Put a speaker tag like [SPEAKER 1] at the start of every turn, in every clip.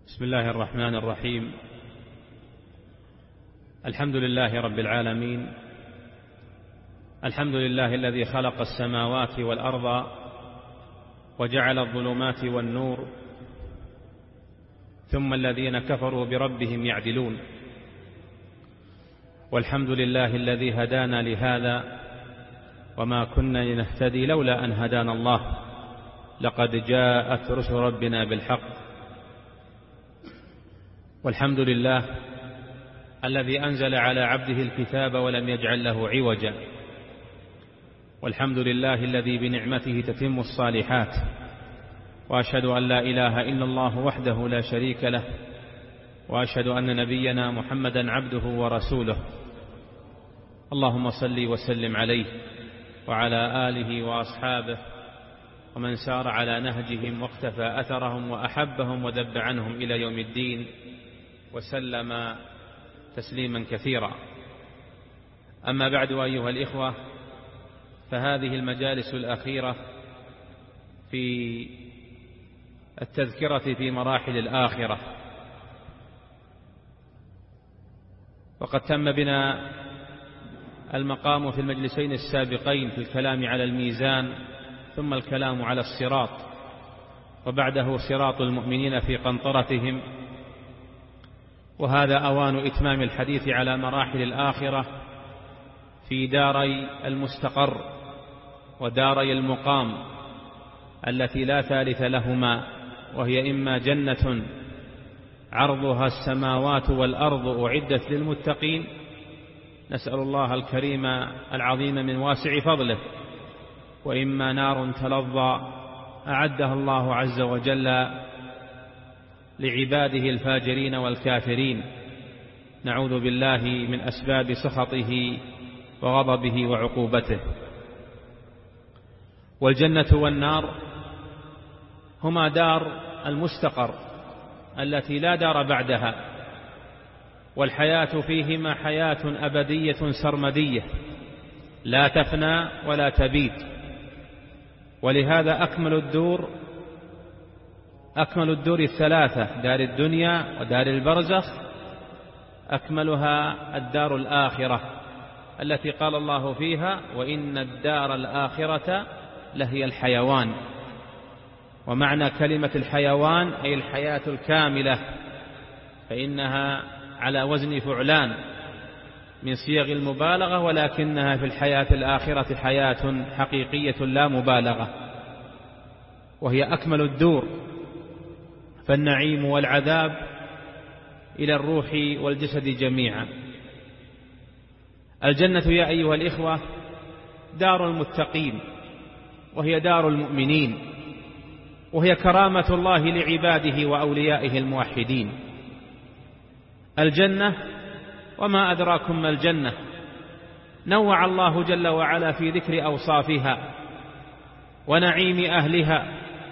[SPEAKER 1] بسم الله الرحمن الرحيم. الحمد لله رب العالمين، الحمد لله الذي خلق السماوات والأرض وجعل الظلمات والنور، ثم الذين كفروا بربهم يعدلون. والحمد لله الذي هدانا لهذا وما كنا لنهتدي لولا أن هدانا الله، لقد جاءت رسل ربنا بالحق. والحمد لله الذي أنزل على عبده الكتاب ولم يجعل له عوجا. والحمد لله الذي بنعمته تتم الصالحات. وأشهد أن لا إله إلا الله وحده لا شريك له، وأشهد أن نبينا محمدا عبده ورسوله. اللهم صل وسلم عليه وعلى آله وأصحابه ومن سار على نهجهم واقتفى أثرهم وأحبهم وذب عنهم إلى يوم الدين، وسلم تسليما كثيرا. أما بعد، أيها الإخوة، فهذه المجالس الأخيرة في التذكرة في مراحل الآخرة، وقد تم بنا المقام في المجلسين السابقين في الكلام على الميزان، ثم الكلام على الصراط، وبعده صراط المؤمنين في قنطرتهم. وهذا أوان إتمام الحديث على مراحل الآخرة في داري المستقر وداري المقام التي لا ثالث لهما، وهي إما جنة عرضها السماوات والأرض أعدت للمتقين، نسأل الله الكريم العظيم من واسع فضله، وإما نار تلظى أعدها الله عز وجل لعباده الفاجرين والكافرين، نعوذ بالله من أسباب سخطه وغضبه وعقوبته. والجنة والنار هما دار المستقر التي لا دار بعدها، والحياة فيهما حياة أبدية سرمدية لا تفنى ولا تبيد. ولهذا أكمل الدور الثلاثة، دار الدنيا ودار البرزخ، أكملها الدار الآخرة التي قال الله فيها: وإن الدار الآخرة لهي الحيوان. ومعنى كلمة الحيوان أي الحياة الكاملة، فإنها على وزن فعلان من صيغ المبالغة، ولكنها في الحياة الآخرة حياة حقيقية لا مبالغة، وهي أكمل الدور. فالنعيم والعذاب إلى الروح والجسد جميعا. الجنة يا أيها الإخوة دار المتقين، وهي دار المؤمنين، وهي كرامة الله لعباده وأوليائه الموحدين. الجنة وما أدراكم ما الجنة، نوع الله جل وعلا في ذكر أوصافها ونعيم أهلها،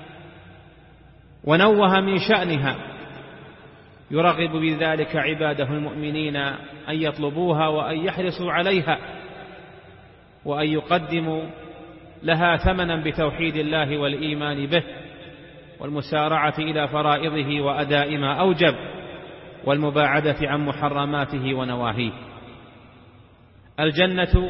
[SPEAKER 1] ونوه من شأنها، يرغب بذلك عباده المؤمنين أن يطلبوها وأن يحرصوا عليها، وأن يقدموا لها ثمنا بتوحيد الله والإيمان به، والمسارعة إلى فرائضه وأداء ما أوجب، والمباعدة عن محرماته ونواهيه. الجنة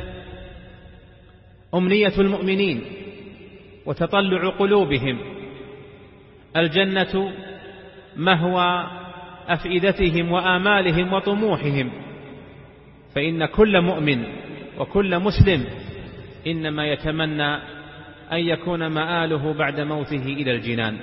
[SPEAKER 1] أمنية المؤمنين وتطلع قلوبهم. الجنة مهوى أفئدتهم وآمالهم وطموحهم، فإن كل مؤمن وكل مسلم إنما يتمنى أن يكون مآله بعد موته إلى الجنان.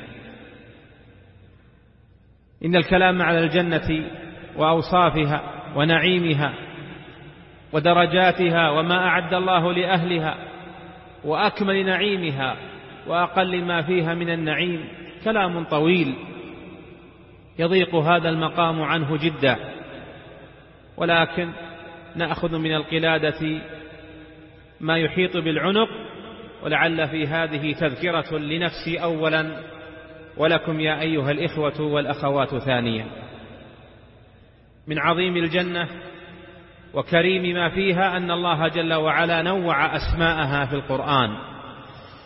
[SPEAKER 1] إن الكلام على الجنة وأوصافها ونعيمها ودرجاتها وما أعد الله لأهلها وأكمل نعيمها وأقل ما فيها من النعيم كلام طويل يضيق هذا المقام عنه جدا، ولكن نأخذ من القلادة ما يحيط بالعنق، ولعل في هذه تذكرة لنفسي أولا، ولكم يا أيها الإخوة والأخوات ثانيا. من عظيم الجنة وكريم ما فيها أن الله جل وعلا نوع أسماءها في القرآن،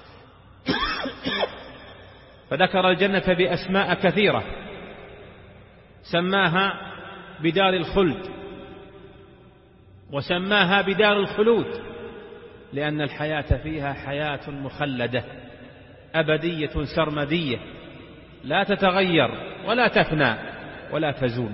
[SPEAKER 1] فذكر الجنة بأسماء كثيرة، سماها بدار الخلد، وسماها بدار الخلود، لأن الحياة فيها حياة مخلدة أبدية سرمدية لا تتغير ولا تفنى ولا تزول.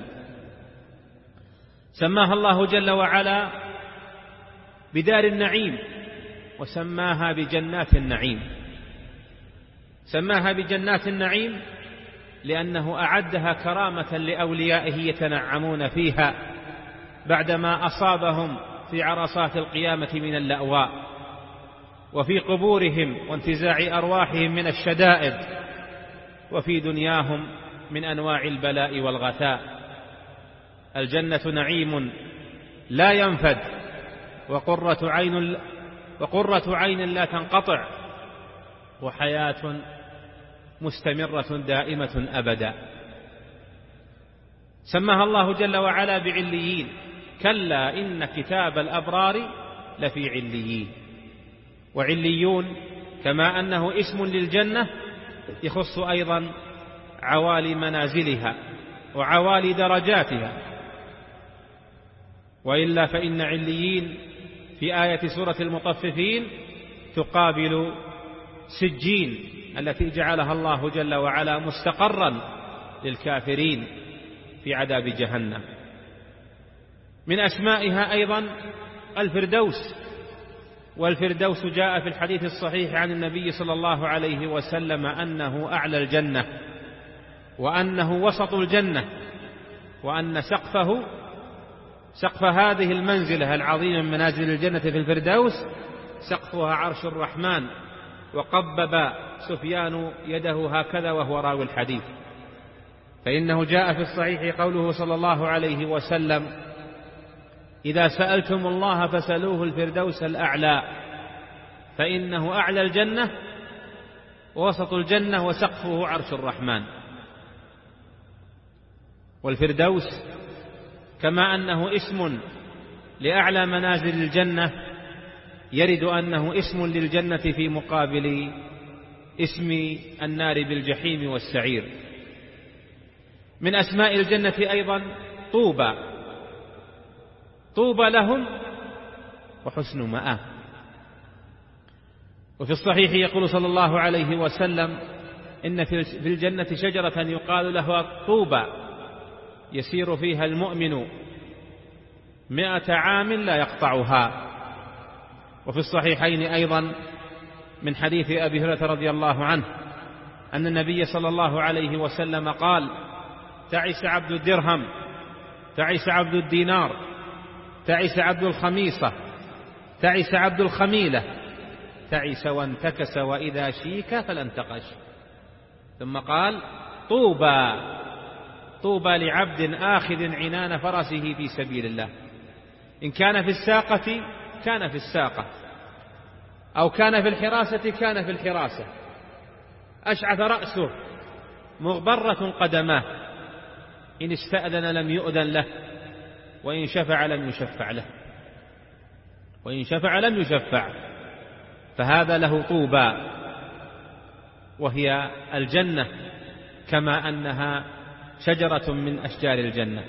[SPEAKER 1] سماها الله جل وعلا بدار النعيم، وسماها بجنات النعيم. سماها بجنات النعيم لأنه أعدها كرامة لأوليائه يتنعمون فيها بعدما أصابهم في عرصات القيامة من اللأواء، وفي قبورهم وانتزاع أرواحهم من الشدائد، وفي دنياهم من أنواع البلاء والغثاء. الجنة نعيم لا ينفد، وقرة عين لا تنقطع، وحياة مستمرة دائمة أبدا. سماها الله جل وعلا بعليين، كلا إن كتاب الأبرار لفي عليين. وعليون كما أنه اسم للجنة يخص أيضا عوالي منازلها وعوالي درجاتها، وإلا فإن عليين في آية سورة المطففين تقابل سجين التي جعلها الله جل وعلا مستقرا للكافرين في عذاب جهنم. من أسمائها أيضا الفردوس، والفردوس جاء في الحديث الصحيح عن النبي صلى الله عليه وسلم أنه أعلى الجنة، وأنه وسط الجنة، وأن سقف هذه المنزلة العظيمة من منازل الجنة في الفردوس سقفها عرش الرحمن. وقبب سفيان يده هكذا وهو راوي الحديث، فإنه جاء في الصحيح قوله صلى الله عليه وسلم: إذا سألتم الله فسألوه الفردوس الأعلى، فإنه أعلى الجنة ووسط الجنة وسقفه عرش الرحمن. والفردوس كما أنه اسم لأعلى منازل الجنة، يرد أنه اسم للجنة في مقابل اسم النار بالجحيم والسعير. من أسماء الجنة أيضا طوبى، طوبى لهم وحسن مآب. وفي الصحيح يقول صلى الله عليه وسلم: إن في الجنة شجرة يقال لها طوبى يسير فيها المؤمن 100 عام لا يقطعها. وفي الصحيحين أيضا من حديث أبي هريرة رضي الله عنه أن النبي صلى الله عليه وسلم قال: تعس عبد الدرهم، تعس عبد الدينار، تعس عبد الخميصة، تعس عبد الخميلة، تعس وانتكس وإذا شيك فلانتقش. ثم قال: طوبى لعبد آخذ عنان فرسه في سبيل الله، إن كان في الساقة كان في الساقة، أو كان في الحراسة كان في الحراسة، أشعث رأسه مغبرة قدماه، إن استأذن لم يؤذن له، وإن شفع لم يشفع له، وإن شفع لم يشفع. فهذا له طوبى، وهي الجنة كما أنها شجرة من أشجار الجنة.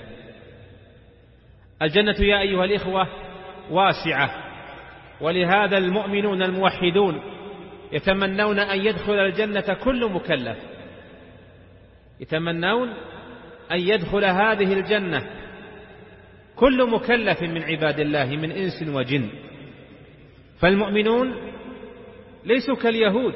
[SPEAKER 1] الجنة يا أيها الإخوة واسعة، ولهذا المؤمنون الموحدون يتمنون أن يدخل الجنة كل مكلف، يتمنون أن يدخل هذه الجنة كل مكلف من عباد الله من إنس وجن. فالمؤمنون ليسوا كاليهود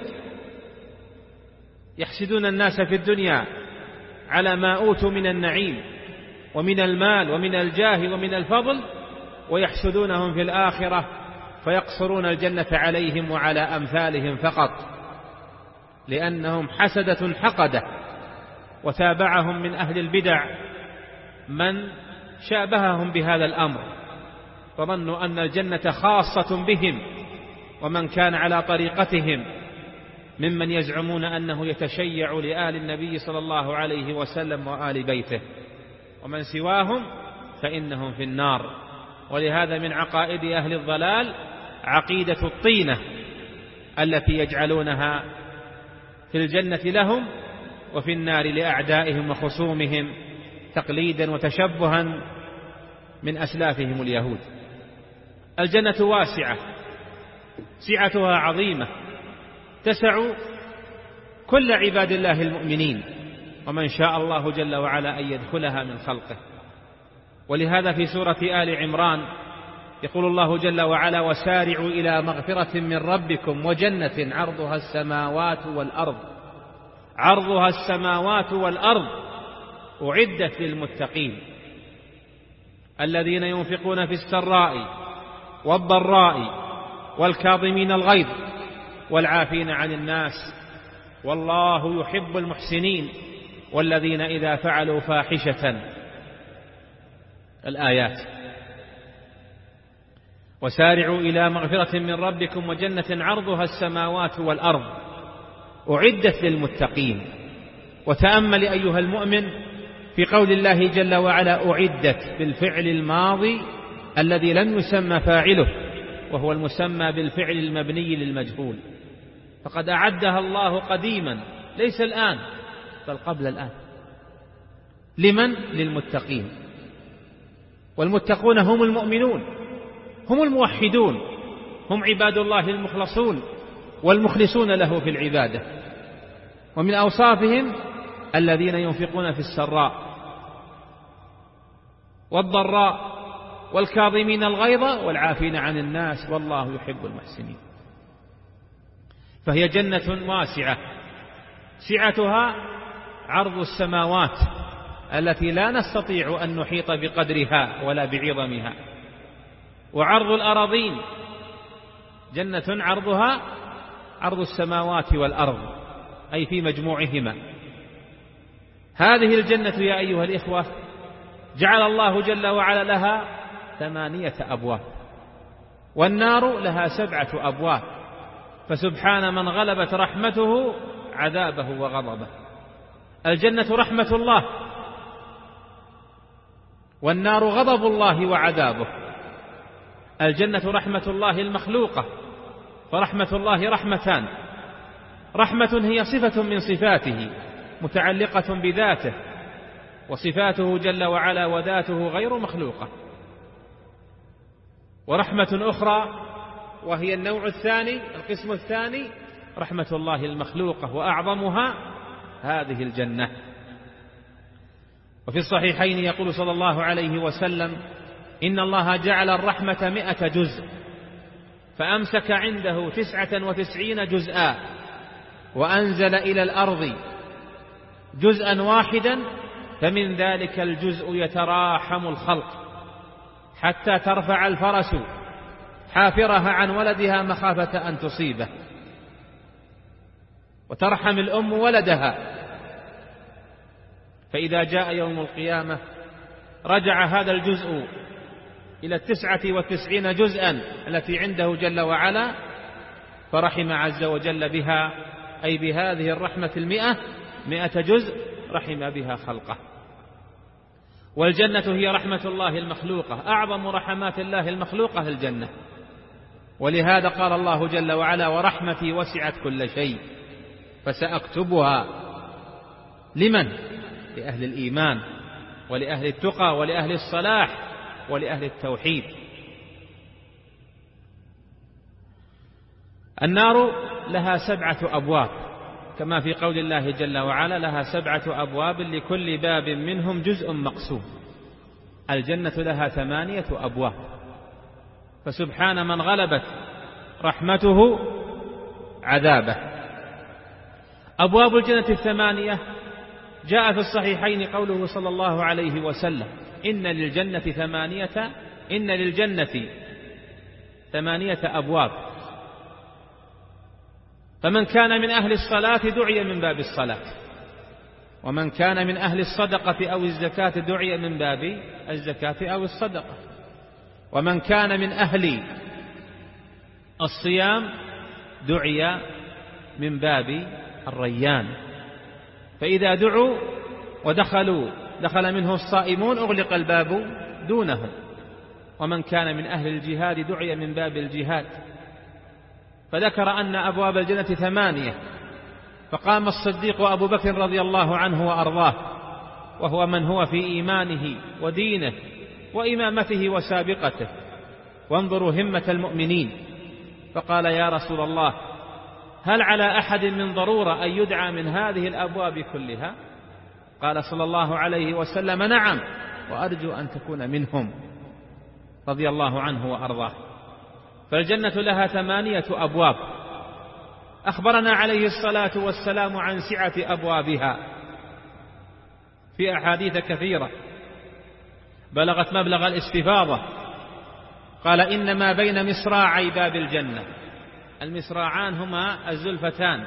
[SPEAKER 1] يحسدون الناس في الدنيا على ما أوتوا من النعيم ومن المال ومن الجاه ومن الفضل، ويحسدونهم في الآخرة فيقصرون الجنة عليهم وعلى أمثالهم فقط، لأنهم حسدة حقدة. وتابعهم من أهل البدع من شابههم بهذا الأمر، فظنوا أن الجنة خاصة بهم ومن كان على طريقتهم ممن يزعمون أنه يتشيع لآل النبي صلى الله عليه وسلم وآل بيته، ومن سواهم فإنهم في النار. ولهذا من عقائد أهل الضلال عقيدة الطينة التي يجعلونها في الجنة لهم وفي النار لأعدائهم وخصومهم، تقليدا وتشبها من أسلافهم اليهود. الجنة واسعة، سعتها عظيمة، تسع كل عباد الله المؤمنين، ومن شاء الله جل وعلا أن يدخلها من خلقه. ولهذا في سورة آل عمران يقول الله جل وعلا: وسارعوا إلى مغفرة من ربكم وجنة عرضها السماوات والأرض، عرضها السماوات والأرض أعدت للمتقين الذين ينفقون في السراء والضراء والكاظمين الغيظ والعافين عن الناس والله يحب المحسنين والذين إذا فعلوا فاحشة. الآيات. وسارعوا إلى مغفرة من ربكم وجنة عرضها السماوات والأرض أعدت للمتقين. وتأمل أيها المؤمن في قول الله جل وعلا أعدت بالفعل الماضي الذي لم يسمى فاعله، وهو المسمى بالفعل المبني للمجهول، فقد أعدها الله قديما ليس الآن بل قبل الآن. لمن؟ للمتقين. والمتقون هم المؤمنون، هم الموحدون، هم عباد الله المخلصون والمخلصون له في العبادة. ومن أوصافهم الذين ينفقون في السراء والضراء والكاظمين الغيظ والعافين عن الناس والله يحب المحسنين. فهي جنة واسعة، سعتها عرض السماوات التي لا نستطيع أن نحيط بقدرها ولا بعظمها، وعرض الأراضين، جنة عرضها عرض السماوات والأرض أي في مجموعهما. هذه الجنة يا أيها الإخوة جعل الله جل وعلا لها 8 أبواب، والنار لها 7 أبواب، فسبحان من غلبت رحمته عذابه وغضبه. الجنة رحمة الله، والنار غضب الله وعذابه. الجنة رحمة الله المخلوقة، فرحمة الله رحمتان: رحمة هي صفة من صفاته متعلقة بذاته، وصفاته جل وعلا وذاته غير مخلوقة. ورحمة أخرى وهي النوع الثاني، القسم الثاني، رحمة الله المخلوقة، وأعظمها هذه الجنة. وفي الصحيحين يقول صلى الله عليه وسلم: إن الله جعل الرحمة 100 جزء، فأمسك عنده 99 جزءا، وأنزل إلى الأرض جزءا واحدا، فمن ذلك الجزء يتراحم الخلق حتى ترفع الفرس حافرها عن ولدها مخافة أن تصيبه، وترحم الأم ولدها. فإذا جاء يوم القيامة رجع هذا الجزء إلى 99 جزءا التي عنده جل وعلا، فرحم عز وجل بها، أي بهذه الرحمة 100 جزء رحم بها خلقه. والجنة هي رحمة الله المخلوقة، أعظم رحمات الله المخلوقة الجنة. ولهذا قال الله جل وعلا: ورحمتي وسعت كل شيء فسأكتبها. لمن؟ لأهل الإيمان ولأهل التقى ولأهل الصلاح ولأهل التوحيد. النار لها 7 أبواب، كما في قول الله جل وعلا: لها 7 أبواب لكل باب منهم جزء مقسوم. الجنة لها 8 أبواب، فسبحان من غلبت رحمته عذابه. أبواب الجنة 8 جاء في الصحيحين قوله صلى الله عليه وسلم: إن للجنة 8 أبواب، فمن كان من أهل الصلاة دعي من باب الصلاة، ومن كان من أهل الصدقة أو الزكاة دعي من باب الزكاة أو الصدقة، ومن كان من أهل الصيام دعي من باب الريان. فإذا دعوا دخل منه الصائمون أغلق الباب دونهم. ومن كان من أهل الجهاد دعي من باب الجهاد. فذكر أن أبواب الجنة 8، فقام الصديق وأبو بكر رضي الله عنه وأرضاه وهو من هو في إيمانه ودينه وإمامته وسابقته، وانظروا همة المؤمنين. فقال: يا رسول الله، هل على أحد من ضرورة أن يدعى من هذه الأبواب كلها؟ قال صلى الله عليه وسلم: نعم، وأرجو أن تكون منهم، رضي الله عنه وأرضاه. فالجنة لها 8 أبواب، أخبرنا عليه الصلاة والسلام عن سعة أبوابها في أحاديث كثيرة بلغت مبلغ الاستفاضة. قال: إنما بين مصراعي باب الجنة، المصراعان هما الزلفتان،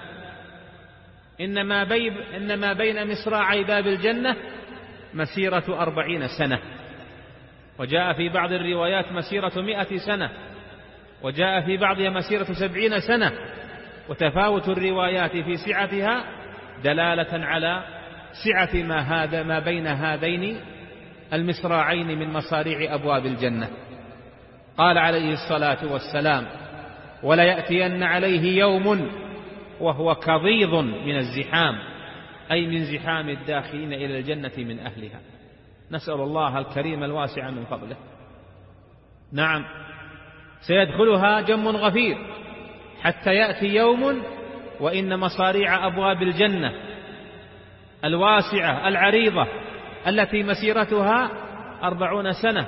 [SPEAKER 1] إنما بين مصراعي باب الجنة مسيرة 40 سنة، وجاء في بعض الروايات مسيرة 100 سنة، وجاء في بعضها مسيرة 70 سنة، وتفاوت الروايات في سعتها دلالة على سعة ما بين هذين المصراعين من مصاريع أبواب الجنة. قال عليه الصلاة والسلام: وليأتين عليه يوم وهو كظيظ من الزحام، أي من زحام الداخلين إلى الجنة من أهلها. نسأل الله الكريم الواسع من فضله. نعم، سيدخلها جم غفير حتى يأتي يوم وإن مصاريع أبواب الجنة الواسعة العريضة التي مسيرتها 40 سنة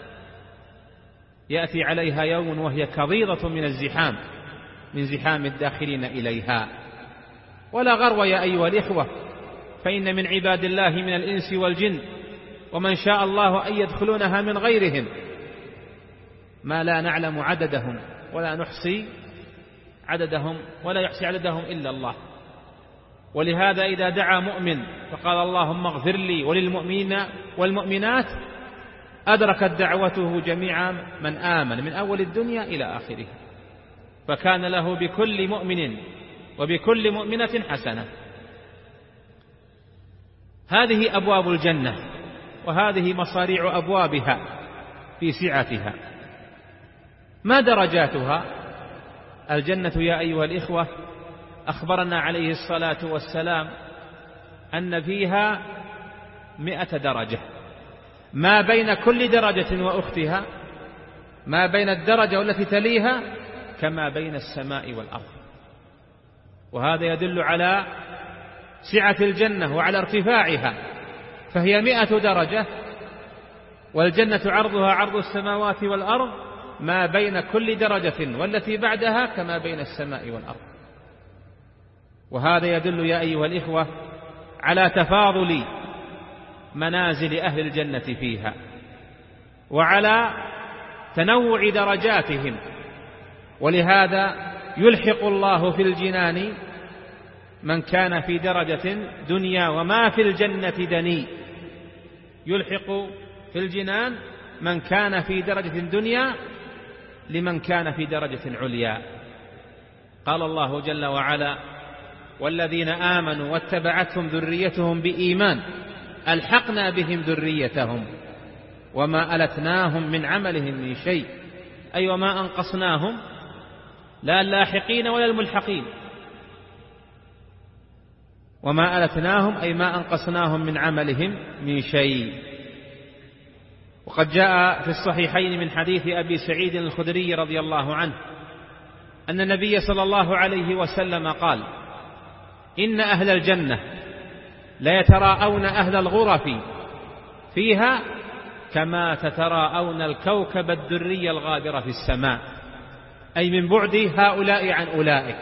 [SPEAKER 1] يأتي عليها يوم وهي كظيظة من الزحام، من زحام الداخلين إليها. ولا غرو يا أيها الإخوة، فإن من عباد الله من الإنس والجن ومن شاء الله أن يدخلونها من غيرهم ما لا نعلم عددهم ولا نحصي عددهم ولا يحصي عددهم إلا الله. ولهذا إذا دعا مؤمن فقال: اللهم اغفر لي وللمؤمنين والمؤمنات، أدركت دعوته جميع من آمن من أول الدنيا إلى آخرها، فكان له بكل مؤمن وبكل مؤمنة حسنة. هذه أبواب الجنة، وهذه مصاريع أبوابها في سعتها. ما درجاتها؟ الجنة يا أيها الإخوة أخبرنا عليه الصلاة والسلام أن فيها 100 درجة، ما بين كل درجة وأختها، ما بين الدرجة والتي تليها كما بين السماء والأرض. وهذا يدل على سعة الجنة وعلى ارتفاعها، فهي 100 درجة، والجنة عرضها عرض السماوات والأرض، ما بين كل درجة والتي بعدها كما بين السماء والأرض. وهذا يدل يا أيها الإخوة على تفاضل منازل أهل الجنة فيها، وعلى تنوع درجاتهم. ولهذا يلحق الله في الجنان من كان في درجة دنيا وما في الجنة دني، يلحق في الجنان من كان في درجة دنيا لمن كان في درجة عليا. قال الله جل وعلا: والذين آمنوا واتبعتهم ذريتهم بإيمان ألحقنا بهم ذريتهم وما ألتناهم من عملهم من شيء، أي وما أنقصناهم، لا اللاحقين ولا الملحقين، وما ألتناهم أي ما أنقصناهم من عملهم من شيء. وقد جاء في الصحيحين من حديث أبي سعيد الخدري رضي الله عنه أن النبي صلى الله عليه وسلم قال: إن أهل الجنة لا يتراءون أهل الغرف فيها كما تتراءون الكوكب الدري الغابر في السماء، أي من بعد هؤلاء عن أولئك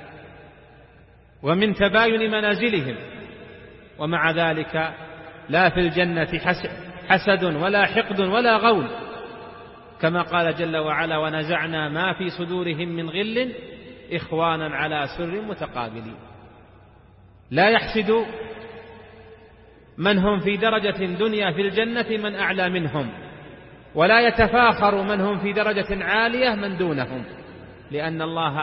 [SPEAKER 1] ومن تباين منازلهم. ومع ذلك لا في الجنة حسد ولا حقد ولا غول، كما قال جل وعلا: ونزعنا ما في صدورهم من غل إخوانا على سر متقابلين. لا يحسد من هم في درجة دنيا في الجنة من أعلى منهم، ولا يتفاخر من هم في درجة عالية من دونهم، لأن الله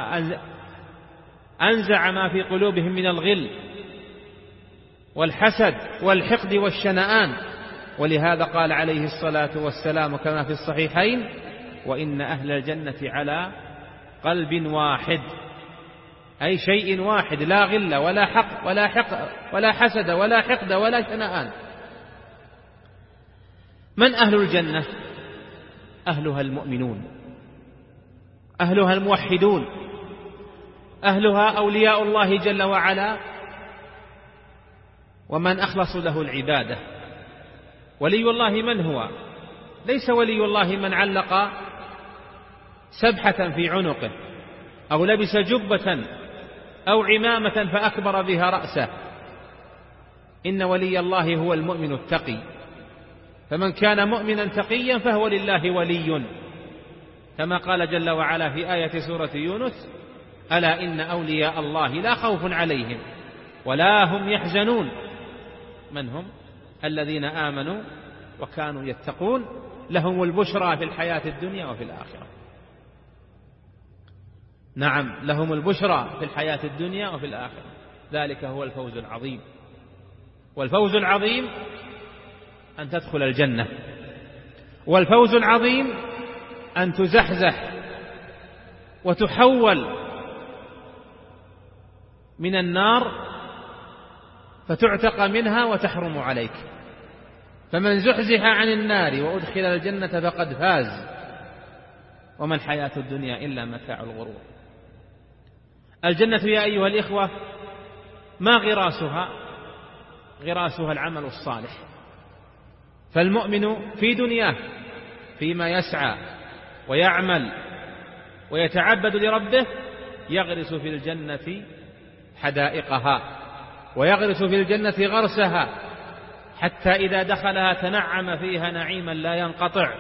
[SPEAKER 1] أنزع ما في قلوبهم من الغل والحسد والحقد والشنآن. ولهذا قال عليه الصلاة والسلام كما في الصحيحين: وإن أهل الجنة على قلب واحد، أي شيء واحد، لا غل ولا حق ولا حسد ولا حقد ولا شنآن، من أهل الجنة؟ أهلها المؤمنون، أهلها الموحدون، أهلها أولياء الله جل وعلا ومن أخلص له العبادة. ولي الله من هو؟ ليس ولي الله من علق سبحة في عنقه أو لبس جبة أو عمامة فأكبر بها رأسه، إن ولي الله هو المؤمن التقي، فمن كان مؤمنا تقيا فهو لله ولي، كما قال جل وعلا في آية سورة يونس: ألا إن أولياء الله لا خوف عليهم ولا هم يحزنون. من هم؟ الذين آمنوا وكانوا يتقون، لهم البشرى في الحياة الدنيا وفي الآخرة. نعم، لهم البشرى في الحياة الدنيا وفي الآخرة، ذلك هو الفوز العظيم. والفوز العظيم أن تدخل الجنة، والفوز العظيم أن تزحزح وتحول من النار فتعتق منها وتحرم عليك. فمن زحزح عن النار وأدخل الجنة فقد فاز، وما الحياة الدنيا إلا متاع الغرور. الجنة يا أيها الإخوة ما غراسها؟ غراسها العمل الصالح. فالمؤمن في دنياه فيما يسعى ويعمل ويتعبد لربه يغرس في الجنة حدائقها، ويغرس في الجنة غرسها، حتى إذا دخلها تنعم فيها نعيما لا ينقطع،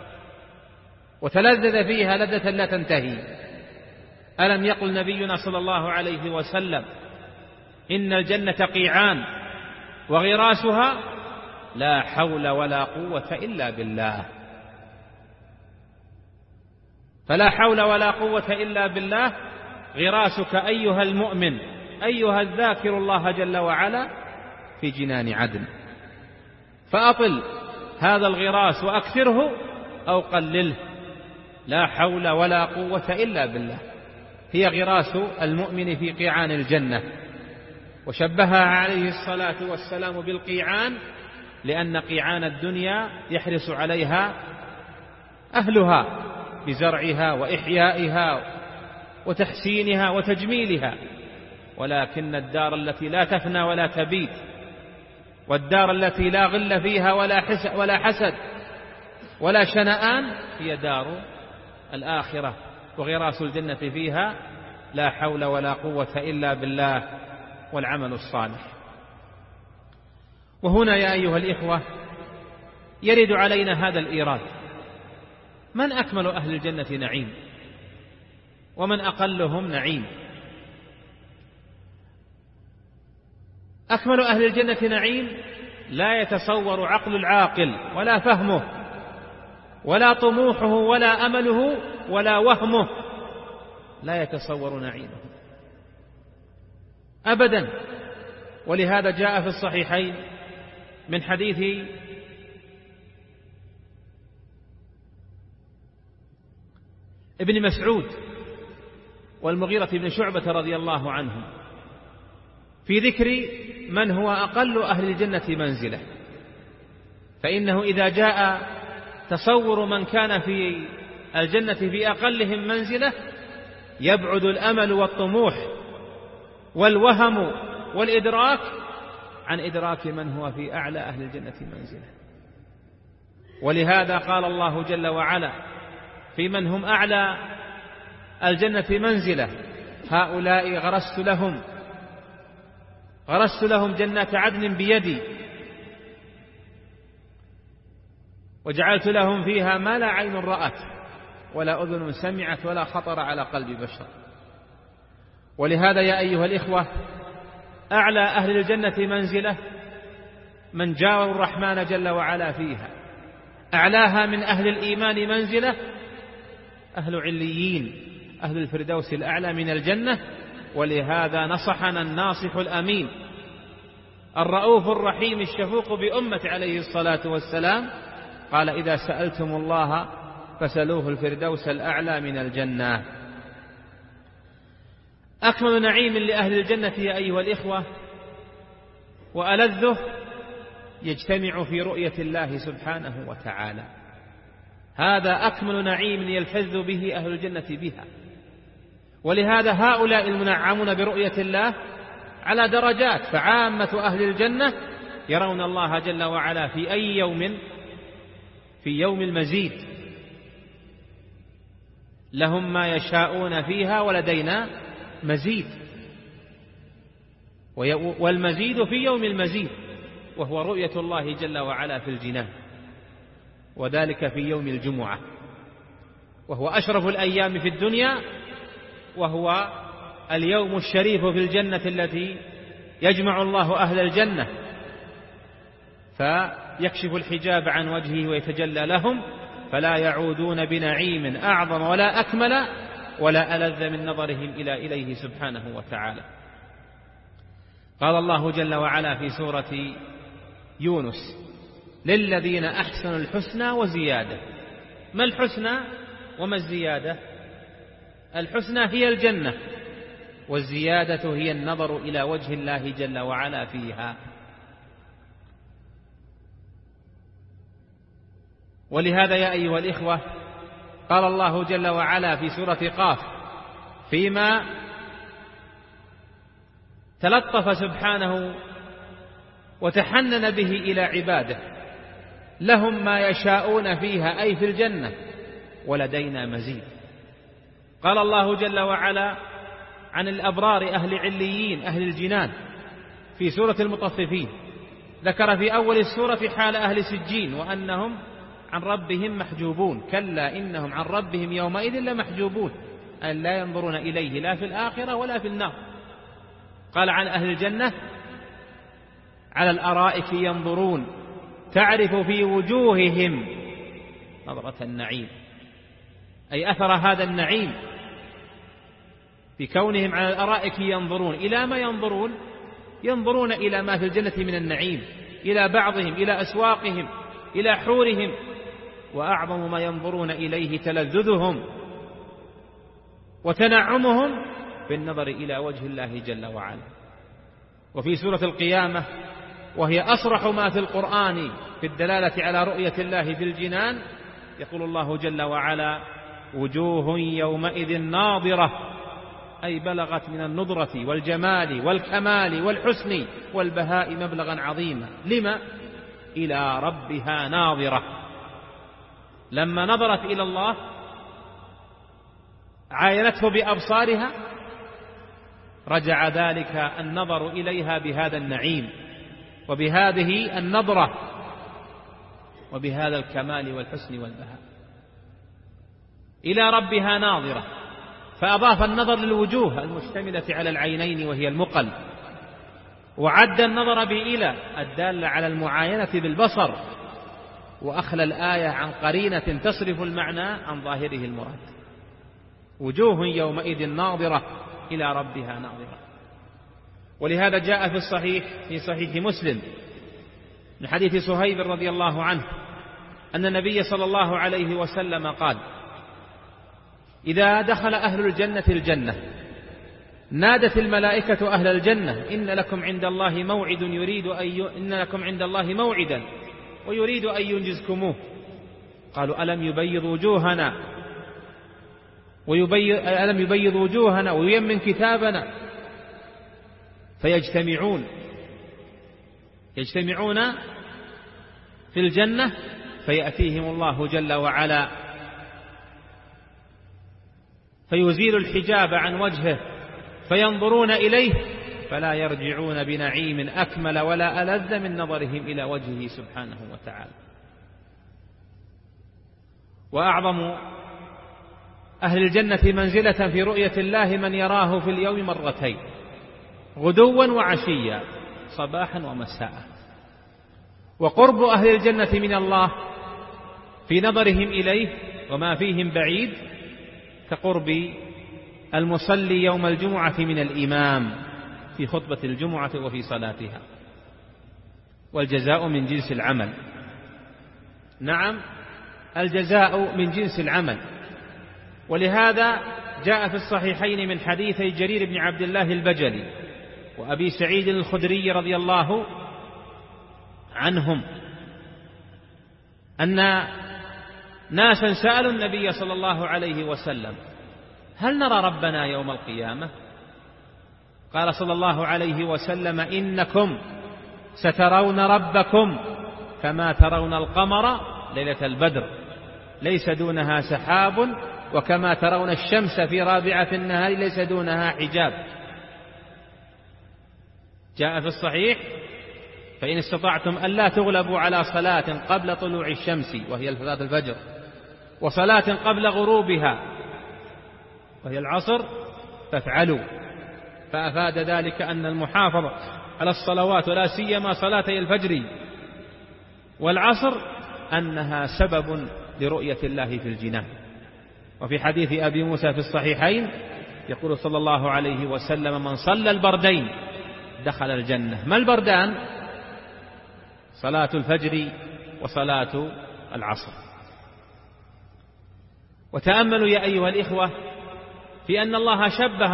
[SPEAKER 1] وتلذذ فيها لذة لا تنتهي. ألم يقل نبينا صلى الله عليه وسلم: إن الجنة قيعان وغراسها لا حول ولا قوة إلا بالله. فلا حول ولا قوة إلا بالله غراسك أيها المؤمن، أيها الذاكر الله جل وعلا، في جنان عدن. فأطل هذا الغراس وأكثره أو قلله، لا حول ولا قوة إلا بالله. هي غراس المؤمن في قيعان الجنة، وشبهها عليه الصلاة والسلام بالقيعان لأن قيعان الدنيا يحرص عليها أهلها بزرعها وإحيائها وتحسينها وتجميلها، ولكن الدار التي لا تفنى ولا تبيد، والدار التي لا غل فيها ولا حسد ولا شنآن هي دار الآخرة، وغراس الجنة فيها لا حول ولا قوة إلا بالله والعمل الصالح. وهنا يا أيها الإخوة يرد علينا هذا الإيراد: من أكمل أهل الجنة نعيم ومن أقلهم نعيم؟ أكمل أهل الجنة نعيم لا يتصور عقل العاقل ولا فهمه ولا طموحه ولا أمله ولا وهمه، لا يتصور نعيمه أبدا. ولهذا جاء في الصحيحين من حديث ابن مسعود والمغيرة بن شعبة رضي الله عنهم في ذكر من هو أقل أهل الجنة منزلة، فإنه إذا جاء تصور من كان في الجنة في أقلهم منزلة يبعد الأمل والطموح والوهم والإدراك عن إدراك من هو في أعلى أهل الجنة منزلة. ولهذا قال الله جل وعلا في من هم أعلى الجنة منزلة: هؤلاء غرست لهم جنات عدن بيدي وجعلت لهم فيها ما لا عين رأت ولا أذن سمعت ولا خطر على قلب بشر. ولهذا يا أيها الإخوة أعلى أهل الجنة منزلة من جاوروا الرحمن جل وعلا فيها. أعلاها من أهل الإيمان منزلة أهل عليين، أهل الفردوس الأعلى من الجنة. ولهذا نصحنا الناصح الأمين الرؤوف الرحيم الشفوق بأمة عليه الصلاة والسلام، قال: إذا سألتم الله فسألوه الفردوس الأعلى من الجنة. أكمل نعيم لأهل الجنة يا أيها الإخوة وألذه يجتمع في رؤية الله سبحانه وتعالى. هذا أكمل نعيم يلتذ به أهل الجنة بها. ولهذا هؤلاء المنعمون برؤية الله على درجات، فعامة أهل الجنة يرون الله جل وعلا في أي يوم؟ في يوم المزيد، لهم ما يشاءون فيها ولدينا مزيد، والمزيد في يوم المزيد، وهو رؤية الله جل وعلا في الجنان، وذلك في يوم الجمعة، وهو أشرف الأيام في الدنيا، وهو اليوم الشريف في الجنة التي يجمع الله أهل الجنة فيكشف الحجاب عن وجهه ويتجلى لهم، فلا يعودون بنعيم أعظم ولا أكمل ولا ألذ من نظرهم إليه سبحانه وتعالى. قال الله جل وعلا في سورة يونس: للذين أحسنوا الحسنى وزيادة. ما الحسنى وما الزيادة؟ الحسنى هي الجنة، والزيادة هي النظر إلى وجه الله جل وعلا فيها. ولهذا يا أيها الإخوة قال الله جل وعلا في سورة قاف فيما تلطف سبحانه وتحنن به إلى عباده: لهم ما يشاءون فيها، أي في الجنة، ولدينا مزيد. قال الله جل وعلا عن الأبرار أهل عليين أهل الجنان في سورة المطففين، ذكر في أول السورة حال أهل سجين وأنهم عن ربهم محجوبون، كلا إنهم عن ربهم يومئذ لمحجوبون، أن لا ينظرون إليه لا في الآخرة ولا في النار. قال عن أهل الجنة: على الأرائك ينظرون تعرف في وجوههم نظرة النعيم، أي أثر هذا النعيم في كونهم على الأرائك ينظرون. إلى ما ينظرون؟ ينظرون إلى ما في الجنة من النعيم، إلى بعضهم، إلى أسواقهم، إلى حورهم، وأعظم ما ينظرون إليه تلذذهم وتنعمهم بالنظر إلى وجه الله جل وعلا. وفي سورة القيامة، وهي أصرح ما في القرآن في الدلالة على رؤية الله في الجنان، يقول الله جل وعلا: وجوه يومئذ ناظرة، أي بلغت من النضرة والجمال والكمال والحسن والبهاء مبلغا عظيما. لما؟ إلى ربها ناظرة. لما نظرت إلى الله عاينته بأبصارها، رجع ذلك النظر إليها بهذا النعيم وبهذه النظرة وبهذا الكمال والحسن والبهاء. إلى ربها ناظرة، فأضاف النظر للوجوه المشتملة على العينين وهي المقل، وعد النظر بإلى الدالة على المعاينة بالبصر، وأخلى الآية عن قرينة تصرف المعنى عن ظاهره المراد. وجوه يومئذ ناظرة إلى ربها ناظرة. ولهذا جاء في الصحيح في صحيح مسلم من حديث صهيب رضي الله عنه أن النبي صلى الله عليه وسلم قال: إذا دخل أهل الجنة الجنة نادت الملائكة أهل الجنة: إن لكم عند الله موعدا ويريد أن ينجزكموه. قالوا: ألم يبيض وجوهنا ويمن كتابنا؟ فيجتمعون في الجنة، فيأتيهم الله جل وعلا فيزيل الحجاب عن وجهه فينظرون إليه، فلا يرجعون بنعيم أكمل ولا ألذ من نظرهم إلى وجهه سبحانه وتعالى. وأعظم أهل الجنة منزلة في رؤية الله من يراه في اليوم مرتين، غدوا وعشيا، صباحا ومساء. وقرب أهل الجنة من الله في نظرهم إليه وما فيهم بعيد كقرب المصلي يوم الجمعة من الإمام في خطبة الجمعة وفي صلاتها. والجزاء من جنس العمل. نعم، الجزاء من جنس العمل. ولهذا جاء في الصحيحين من حديثي جرير بن عبد الله البجلي وأبي سعيد الخدري رضي الله عنهم أن ناسا سألوا النبي صلى الله عليه وسلم: هل نرى ربنا يوم القيامة؟ قال صلى الله عليه وسلم: إنكم سترون ربكم كما ترون القمر ليلة البدر ليس دونها سحاب، وكما ترون الشمس في رابعة النهار ليس دونها حجاب. جاء في الصحيح: فإن استطعتم ألا تغلبوا على صلاة قبل طلوع الشمس وهي صلاة الفجر، وصلاة قبل غروبها وهي العصر، فافعلوا. فأفاد ذلك أن المحافظة على الصلوات ولا سيما صلاتي الفجر والعصر أنها سبب لرؤية الله في الجنان. وفي حديث أبي موسى في الصحيحين يقول صلى الله عليه وسلم: من صلى البردين دخل الجنة. ما البردان؟ صلاة الفجر وصلاة العصر. وتأملوا يا أيها الإخوة في أن الله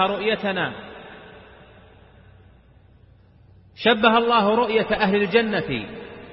[SPEAKER 1] شبه الله رؤية أهل الجنة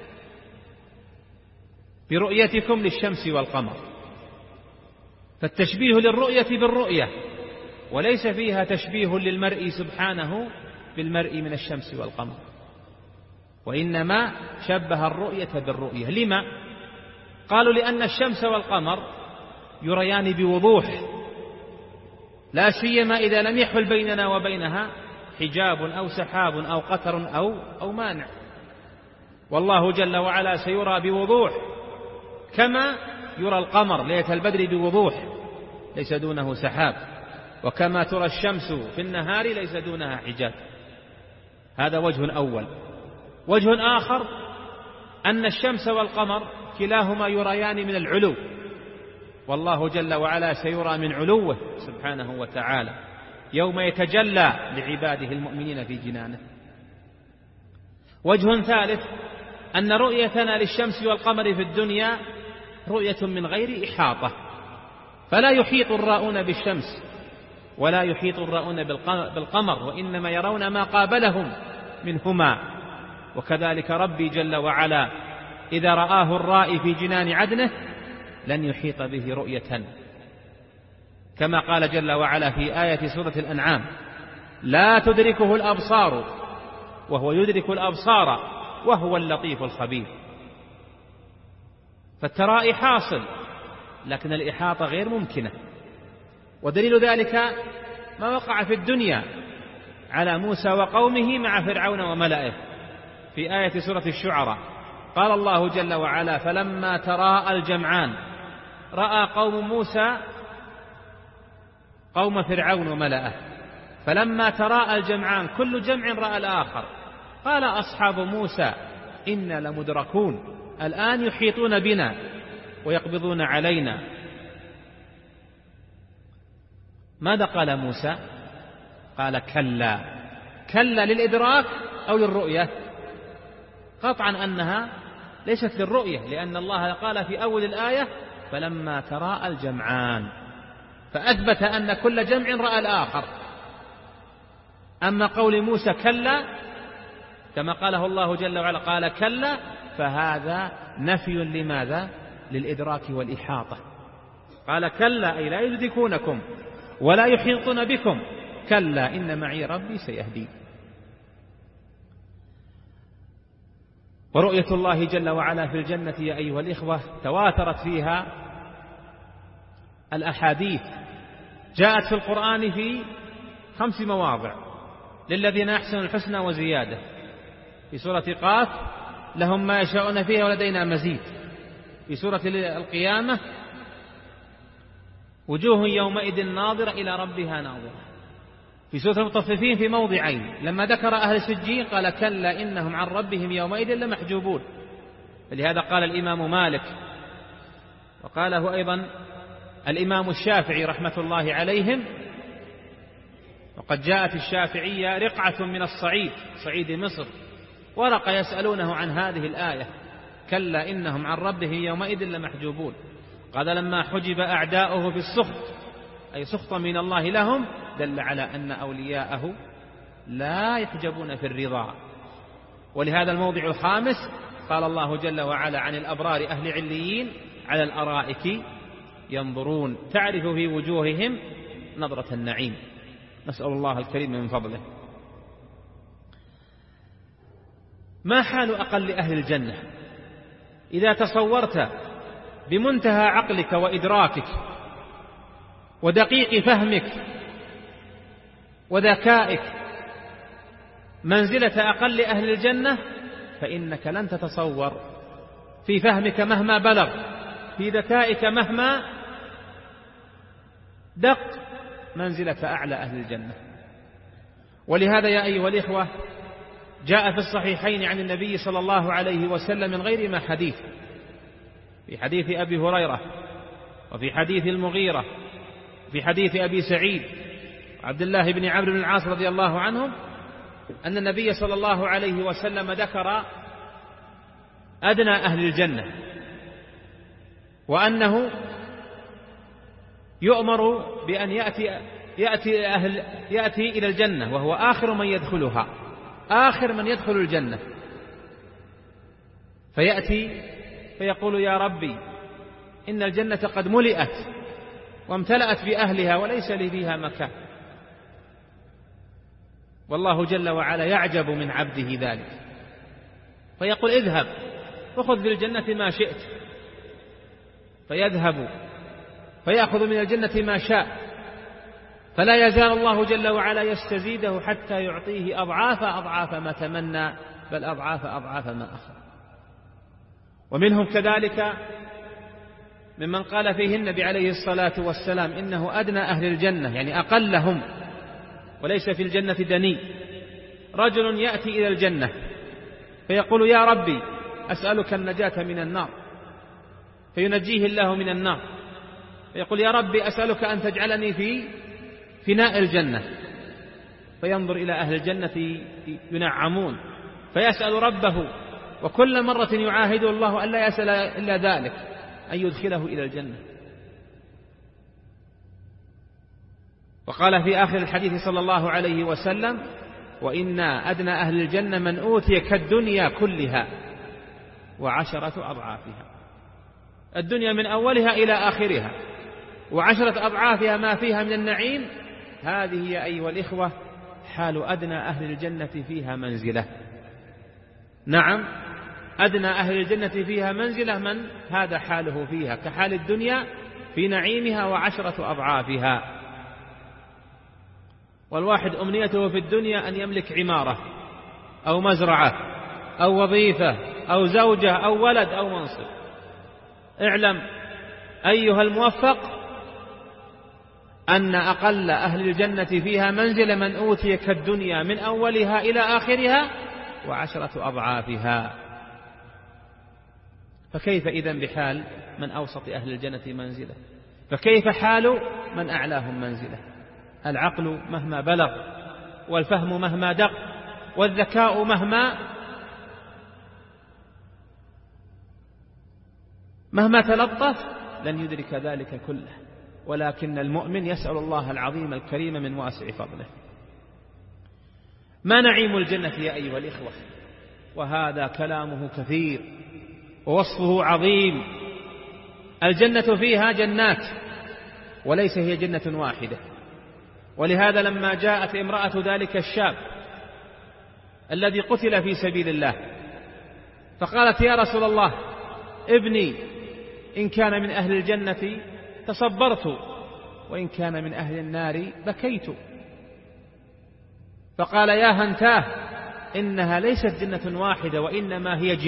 [SPEAKER 1] برؤيتكم للشمس والقمر، فالتشبيه للرؤية بالرؤية، وليس فيها تشبيه للمرء سبحانه بالمرء من الشمس والقمر، وإنما شبه الرؤية بالرؤية. لما؟ قالوا: لأن الشمس والقمر يريان بوضوح، لا سيما إذا لم يحل بيننا وبينها حجاب أو سحاب أو قتر أو مانع، والله جل وعلا سيرى بوضوح كما يرى القمر ليلة البدر بوضوح ليس دونه سحاب، وكما ترى الشمس في النهار ليس دونها حجاب. هذا وجه أول. وجه آخر أن الشمس والقمر كلاهما يريان من العلو، والله جل وعلا سيرى من علوه سبحانه وتعالى يوم يتجلى لعباده المؤمنين في جنانه. وجه ثالث أن رؤيتنا للشمس والقمر في الدنيا رؤية من غير إحاطة، فلا يحيط الراؤون بالشمس ولا يحيط الراؤون بالقمر، وإنما يرون ما قابلهم منهما. وكذلك ربي جل وعلا إذا رآه الرائي في جنان عدنه لن يحيط به رؤية، كما قال جل وعلا في آية سورة الأنعام: لا تدركه الأبصار وهو يدرك الأبصار وهو اللطيف الخبير. فالترائي حاصل، لكن الإحاطة غير ممكنة. ودليل ذلك ما وقع في الدنيا على موسى وقومه مع فرعون وملئه في آية سورة الشعراء. قال الله جل وعلا: فلما تراءى الجمعان رأى قوم موسى قوم فرعون وملئه، فلما تراءى الجمعان كل جمع رأى الآخر، قال أصحاب موسى إنا لمدركون، الآن يحيطون بنا ويقبضون علينا. ماذا قال موسى؟ قال كلا. كلا للإدراك أو للرؤية؟ قطعا أنها ليست للرؤية، لأن الله قال في أول الآية: فلما تراءى الجمعان، فأثبت أن كل جمع رأى الآخر. أما قول موسى كلا كما قاله الله جل وعلا قال كلا، فهذا نفي لماذا؟ للإدراك والإحاطة. قال كلا أي لا يدركونكم ولا يحيطون بكم، كلا إن معي ربي سيهدين. ورؤية الله جل وعلا في الجنة يا أيها الإخوة تواترت فيها الأحاديث، جاءت في القرآن في 5 مواضع: للذين أحسنوا الحسنى وزيادة، في سورة قاف: لهم ما يشاءون فيها ولدينا مزيد، في سورة القيامة: وجوه يومئذ ناظرة إلى ربها ناظرة، في سورة المطففين في موضعين، لما ذكر أهل سجين قال كلا إنهم عن ربهم يومئذ لمحجوبون. فلهذا قال الإمام مالك، وقاله أيضا الإمام الشافعي رحمة الله عليهم: وقد جاءت الشافعية رقعة من الصعيد، صعيد مصر، ورق يسألونه عن هذه الآية: كلا إنهم عن ربهم يومئذ لمحجوبون. قال لما حجب أعداؤه في السخط، أي سخط من الله لهم، دل على أن أولياءه لا يحجبون في الرضا. ولهذا الموضع الخامس: قال الله جل وعلا عن الأبرار أهل عليين على الأرائك ينظرون تعرف في وجوههم نظرة النعيم. نسأل الله الكريم من فضله. ما حال أقل أهل الجنة؟ إذا تصورت بمنتهى عقلك وإدراكك ودقيق فهمك وذكائك منزلة أقل أهل الجنة، فإنك لن تتصور في فهمك مهما بلغ، في ذكائك مهما دق، منزلة أعلى أهل الجنة. ولهذا يا أيها الإخوة جاء في الصحيحين عن النبي صلى الله عليه وسلم من غير ما حديث، في حديث أبي هريرة وفي حديث المغيرة وفي حديث أبي سعيد وعبد الله بن عمرو بن العاص رضي الله عنهم أن النبي صلى الله عليه وسلم ذكر أدنى أهل الجنة، وأنه يؤمر بأن يأتي إلى الجنة وهو آخر من يدخلها، آخر من يدخل الجنة، فيأتي فيقول يا ربي إن الجنة قد ملئت وامتلأت بأهلها وليس لي فيها مكان. والله جل وعلا يعجب من عبده ذلك، فيقول اذهب وخذ في الجنة ما شئت، فيذهب فيأخذ من الجنة ما شاء، فلا يزال الله جل وعلا يستزيده حتى يعطيه أضعاف ما تمنى، بل أضعاف ما أخذ. ومنهم كذلك ممن قال فيه النبي عليه الصلاة والسلام إنه أدنى أهل الجنة، يعني أقلهم، وليس في الجنة دني. رجل يأتي إلى الجنة فيقول يا ربي أسألك النجاة من النار، فينجيه الله من النار، فيقول يا ربي أسألك أن تجعلني في فناء الجنة، فينظر إلى أهل الجنة ينعمون، فيسأل ربه، وكل مرة يعاهده الله أن لا يسأل إلا ذلك، أن يدخله إلى الجنة. وقال في آخر الحديث صلى الله عليه وسلم وإنا أدنى أهل الجنة من أوتي كالدنيا كلها وعشرة أضعافها. الدنيا من أولها إلى آخرها وعشرة أضعافها ما فيها من النعيم. هذه يا أيها الإخوة حال أدنى أهل الجنة فيها منزلة. نعم، أدنى أهل الجنة فيها منزلة من هذا حاله فيها كحال الدنيا في نعيمها وعشرة أضعافها. والواحد أمنيته في الدنيا أن يملك عمارة أو مزرعة أو وظيفة أو زوجة أو ولد أو منصب. اعلم أيها الموفق أن أقل أهل الجنة فيها منزل من أوتي كالدنيا من أولها إلى آخرها وعشرة أضعافها. فكيف إذن بحال من أوسط أهل الجنة منزلة؟ فكيف حال من أعلاهم منزلة؟ العقل مهما بلغ والفهم مهما دق والذكاء مهما تلطف لن يدرك ذلك كله، ولكن المؤمن يسأل الله العظيم الكريم من واسع فضله. ما نعيم الجنة يا أيها الإخوة؟ وهذا كلامه كثير ووصفه عظيم. الجنة فيها جنات وليس هي جنة واحدة. ولهذا لما جاءت امرأة ذلك الشاب الذي قتل في سبيل الله فقالت يا رسول الله ابني إن كان من أهل الجنة تصبرت وإن كان من أهل النار بكيت. فقال يا هنتاه إنها ليست جنة واحدة وإنما هي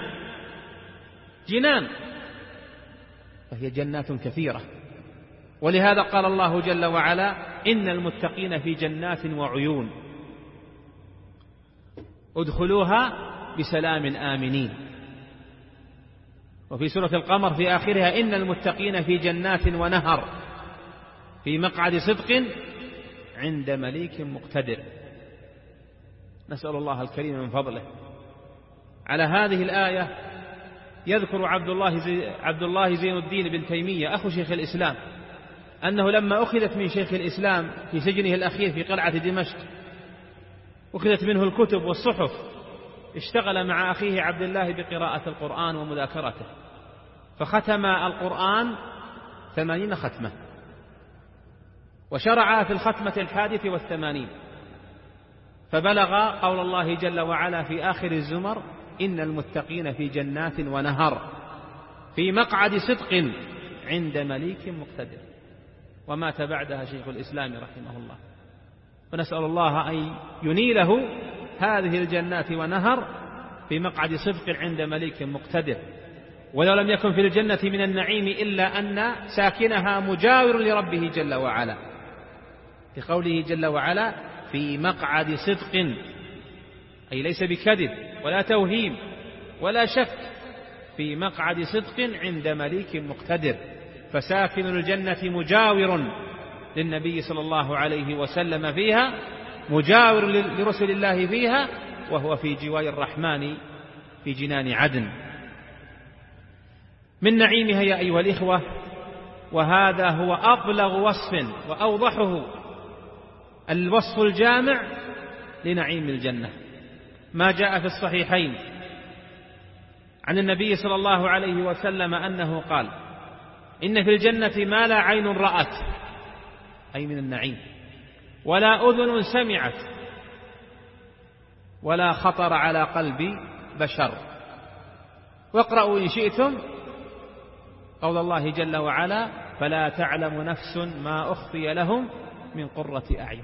[SPEAKER 1] جنان، فهي جنات كثيرة. ولهذا قال الله جل وعلا إن المتقين في جنات وعيون ادخلوها بسلام آمنين. وفي سورة القمر في آخرها إن المتقين في جنات ونهر في مقعد صدق عند مليك مقتدر. نسأل الله الكريم من فضله. على هذه الآية يذكر عبد الله زين الدين بن تيمية أخو شيخ الإسلام أنه لما أخذت من شيخ الإسلام في سجنه الأخير في قلعة دمشق أخذت منه الكتب والصحف اشتغل مع أخيه عبد الله بقراءة القرآن ومذاكرته، فختم القرآن 80 ختمة، وشرع في الختمة 81، فبلغ قول الله جل وعلا في آخر الزمر: إن المتقين في جنات ونهر في مقعد صدق عند مليك مقتدر. ومات بعدها شيخ الإسلام رحمه الله. ونسأل الله أن ينيله هذه الجنات ونهر في مقعد صدق عند مليك مقتدر، ولو لم يكن في الجنة من النعيم إلا أن ساكنها مجاور لربه جل وعلا، في قوله جل وعلا: في مقعد صدق، أي ليس بكذب ولا توهيم ولا شك، في مقعد صدق عند مليك مقتدر. فساكن الجنة مجاور للنبي صلى الله عليه وسلم فيها، مجاور لرسل الله فيها، وهو في جوار الرحمن في جنان عدن. من نعيمها يا أيها الإخوة، وهذا هو أبلغ وصف وأوضحه، الوصف الجامع لنعيم الجنة، ما جاء في الصحيحين عن النبي صلى الله عليه وسلم أنه قال: إن في الجنة ما لا عين رأت، أي من النعيم، ولا أذن سمعت، ولا خطر على قلب بشر. واقرأوا إن شئتم قول الله جل وعلا: فلا تعلم نفس ما أخفي لهم من قرة أعين.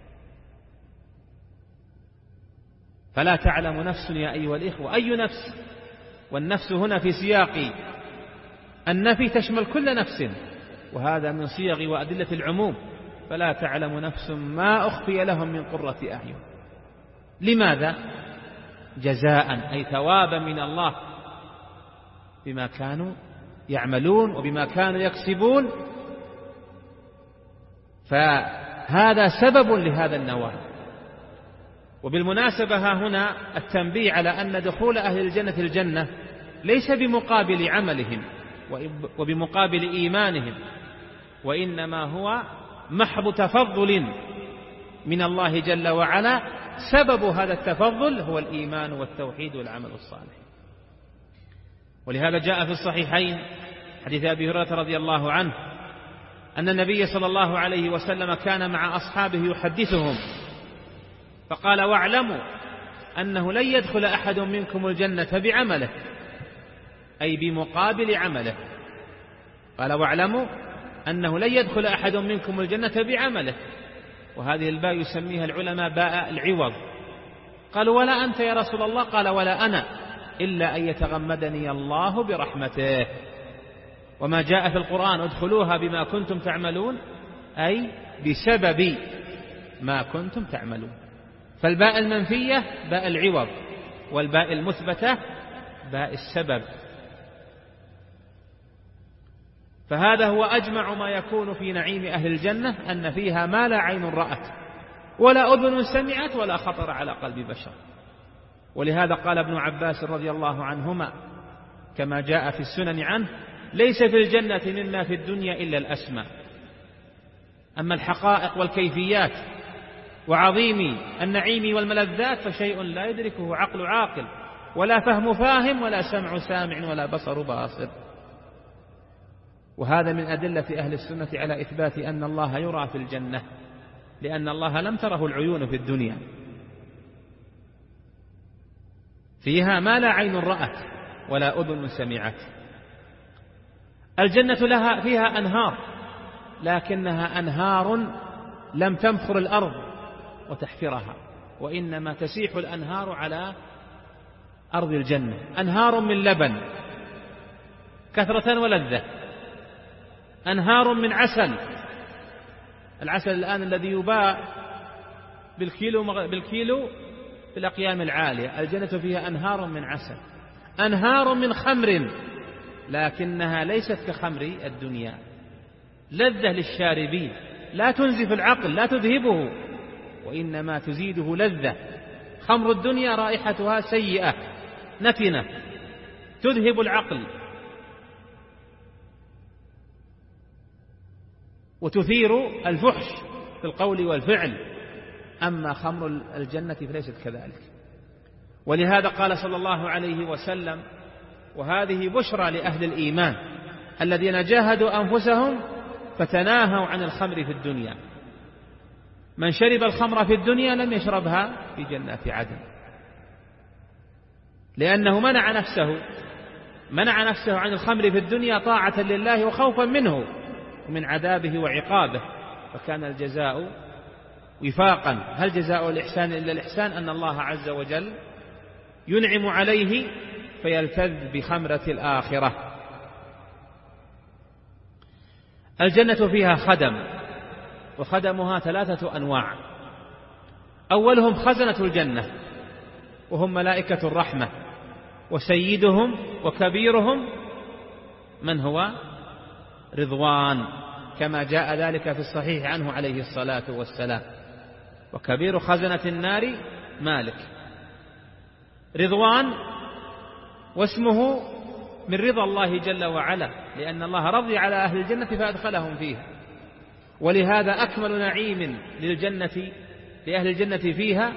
[SPEAKER 1] فلا تعلم نفس يا أيها الإخوة، أي نفس؟ والنفس هنا في سياق النفي تشمل كل نفس، وهذا من صيغ وأدلة العموم. فلا تعلم نفس ما أخفي لهم من قرة أعين. لماذا؟ جزاء، أي ثوابا من الله بما كانوا يعملون وبما كانوا يكسبون، فهذا سبب لهذا النوال. وبالمناسبة ها هنا التنبيه على أن دخول أهل الجنة الجنة ليس بمقابل عملهم وبمقابل إيمانهم، وإنما هو محض تفضل من الله جل وعلا. سبب هذا التفضل هو الإيمان والتوحيد والعمل الصالح. ولهذا جاء في الصحيحين حديث أبي هريرة رضي الله عنه أن النبي صلى الله عليه وسلم كان مع أصحابه يحدثهم فقال: واعلموا أنه لن يدخل أحد منكم الجنة بعمله، أي بمقابل عمله. قال: واعلموا أنه لن يدخل أحد منكم الجنة بعمله، وهذه الباء يسميها العلماء باء العوض. قالوا: ولا أنت يا رسول الله؟ قال: ولا أنا، إلا أن يتغمدني الله برحمته. وما جاء في القرآن: ادخلوها بما كنتم تعملون، أي بسبب ما كنتم تعملون. فالباء المنفية باء العوض، والباء المثبتة باء السبب. فهذا هو أجمع ما يكون في نعيم أهل الجنة، أن فيها ما لا عين رأت ولا أذن سمعت ولا خطر على قلب بشر. ولهذا قال ابن عباس رضي الله عنهما كما جاء في السنن عنه: ليس في الجنة مما في الدنيا إلا الأسماء، أما الحقائق والكيفيات وعظيم النعيم والملذات فشيء لا يدركه عقل عاقل، ولا فهم فاهم، ولا سمع سامع، ولا بصر باصر. وهذا من أدلة أهل السنة على إثبات أن الله يرى في الجنة، لأن الله لم تره العيون في الدنيا. فيها ما لا عين رأت ولا أذن سمعت. الجنة لها فيها أنهار، لكنها أنهار لم تمخر الأرض وتحفرها، وإنما تسيح الأنهار على أرض الجنة. أنهار من لبن كثرة ولذة، أنهار من عسل، العسل الآن الذي يباع بالكيلو في الأقيام العالية، الجنة فيها أنهار من عسل. أنهار من خمر، لكنها ليست كخمر الدنيا، لذة للشاربين، لا تنزف العقل، لا تذهبه، وإنما تزيده لذة. خمر الدنيا رائحتها سيئة نتنة تذهب العقل وتثير الفحش في القول والفعل، أما خمر الجنة فليست كذلك. ولهذا قال صلى الله عليه وسلم: وهذه بشرى لأهل الإيمان الذين جاهدوا أنفسهم فتناهوا عن الخمر في الدنيا. من شرب الخمر في الدنيا لم يشربها في جنات عدن، لأنه منع نفسه عن الخمر في الدنيا طاعة لله وخوفا منه ومن عذابه وعقابه، فكان الجزاء وفاقا. هل جزاء الإحسان إلا الإحسان؟ أن الله عز وجل ينعم عليه فيلتذ بخمرة الآخرة. الجنة فيها خدم، وخدمها 3 أنواع. أولهم خزنة الجنة، وهم ملائكة الرحمة، وسيدهم وكبيرهم من هو؟ رضوان، كما جاء ذلك في الصحيح عنه عليه الصلاة والسلام: وكبير خزنة النار مالك. رضوان واسمه من رضا الله جل وعلا، لأن الله رضي على أهل الجنة فأدخلهم فيها. ولهذا أكمل نعيم لأهل الجنة فيها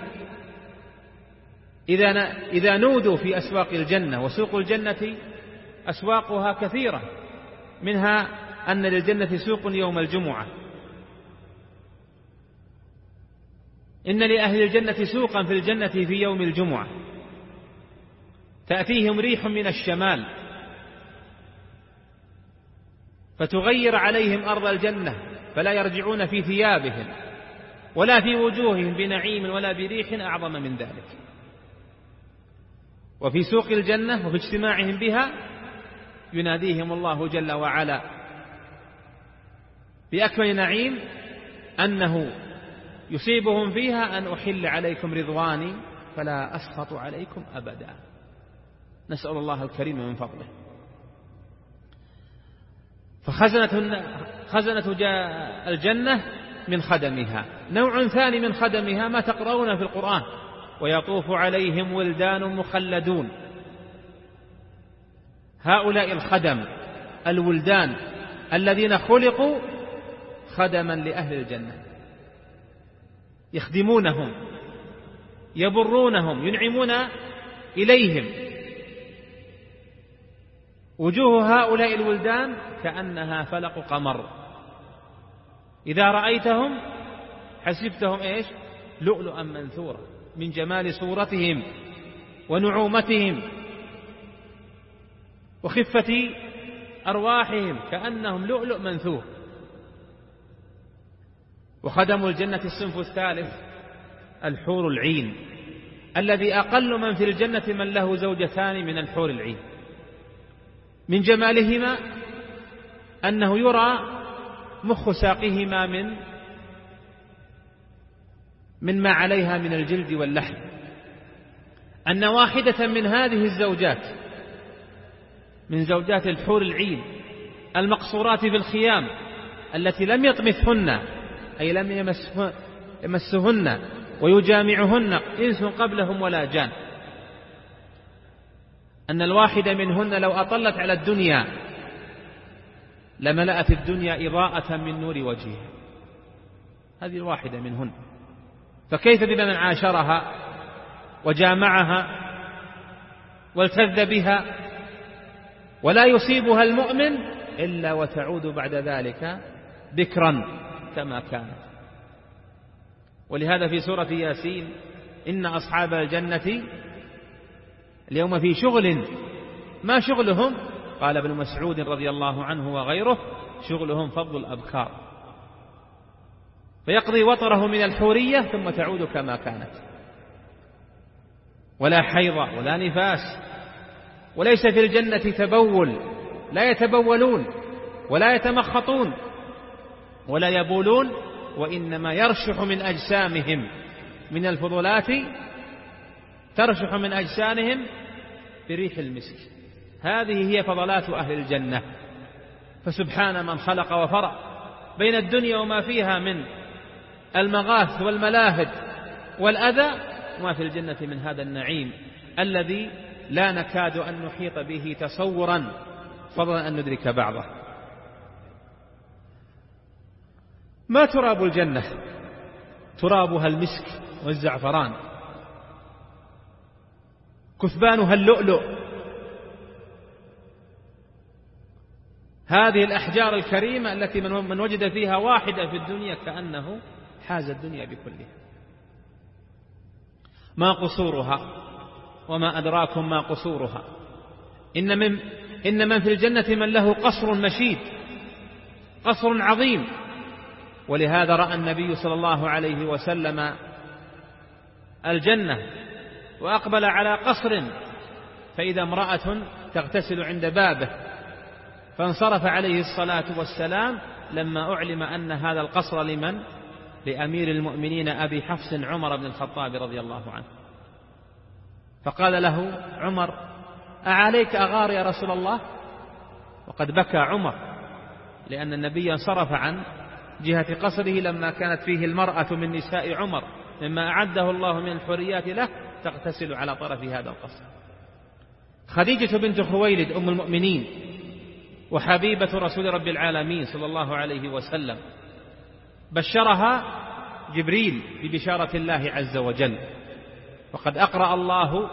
[SPEAKER 1] إذا نودوا في أسواق الجنة. وسوق الجنة أسواقها كثيرة، منها أن للجنة سوق يوم الجمعة. إن لأهل الجنة سوقا في الجنة في يوم الجمعة تأتيهم ريح من الشمال فتغير عليهم أرض الجنة، فلا يرجعون في ثيابهم ولا في وجوههم بنعيم ولا بريح أعظم من ذلك. وفي سوق الجنة وفي اجتماعهم بها يناديهم الله جل وعلا بأكمل نعيم أنه يصيبهم فيها: أن أحل عليكم رضواني فلا أسخط عليكم أبدا. نسأل الله الكريم من فضله. فخزنة الجنة من خدمها. نوع ثاني من خدمها ما تقرؤون في القرآن: ويطوف عليهم ولدان مخلدون. هؤلاء الخدم الولدان الذين خلقوا خدما لأهل الجنة، يخدمونهم، يبرونهم، ينعمون إليهم. وجوه هؤلاء الولدان كأنها فلق قمر، إذا رأيتهم حسبتهم إيش؟ لؤلؤا منثورا، من جمال صورتهم ونعومتهم وخفة أرواحهم، كأنهم لؤلؤ منثور. وخدم الجنة الصنف الثالث: الحور العين، الذي أقل من في الجنة من له زوجتان من الحور العين. من جمالهما أنه يرى مخ ساقهما من ما عليها من الجلد واللحم. أن واحدة من هذه الزوجات من زوجات الحور العين المقصورات في الخيام التي لم يطمثهن، أي لم يمسهن ويجامعهن إنس قبلهم ولا جان، أن الواحدة منهن لو أطلت على الدنيا لملأت الدنيا إضاءة من نور وجهها. هذه الواحدة منهن، فكيف بمن عاشرها وجامعها والتذ بها؟ ولا يصيبها المؤمن إلا وتعود بعد ذلك بكرا كما كانت. ولهذا في سورة ياسين: إن أصحاب الجنة اليوم في شغل. ما شغلهم؟ قال ابن مسعود رضي الله عنه وغيره: شغلهم فضل الأبكار، فيقضي وطره من الحورية ثم تعود كما كانت، ولا حيض ولا نفاس، وليس في الجنة تبول، لا يتبولون ولا يتمخطون ولا يبولون، وإنما يرشح من أجسامهم من الفضلات، ترشح من أجسامهم بريح المسك. هذه هي فضلات أهل الجنة. فسبحان من خلق وفرق بين الدنيا وما فيها من المغاث والملاهد والأذى وما في الجنة من هذا النعيم الذي لا نكاد أن نحيط به تصورا، فضلا أن ندرك بعضه. ما تراب الجنة؟ ترابها المسك والزعفران. كثبانها اللؤلؤ. هذه الأحجار الكريمة التي من وجد فيها واحدة في الدنيا كأنه حاز الدنيا بكلها. ما قصورها وما أدراكم ما قصورها. إن من في الجنة من له قصر مشيد، قصر عظيم. ولهذا رأى النبي صلى الله عليه وسلم الجنة وأقبل على قصر، فإذا امرأة تغتسل عند بابه، فانصرف عليه الصلاة والسلام لما أعلم أن هذا القصر لمن؟ لأمير المؤمنين أبي حفص عمر بن الخطاب رضي الله عنه. فقال له عمر: أعليك أغار يا رسول الله؟ وقد بكى عمر، لأن النبي انصرف عن جهة قصره لما كانت فيه المرأة من نساء عمر مما أعده الله من الحريات له تغتسل على طرف هذا القصر. خديجة بنت خويلد أم المؤمنين وحبيبة رسول رب العالمين صلى الله عليه وسلم بشرها جبريل ببشارة الله عز وجل، وقد أقرأ الله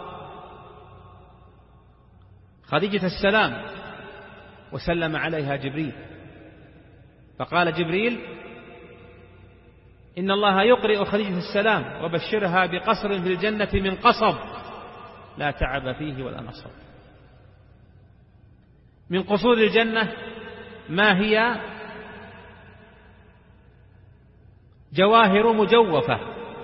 [SPEAKER 1] خديجة السلام وسلم عليها جبريل، فقال جبريل: إن الله يقرئ خديجة السلام وبشرها بقصر في الجنة من قصب لا تعب فيه ولا نصب. من قصور الجنة ما هي جواهر مجوفة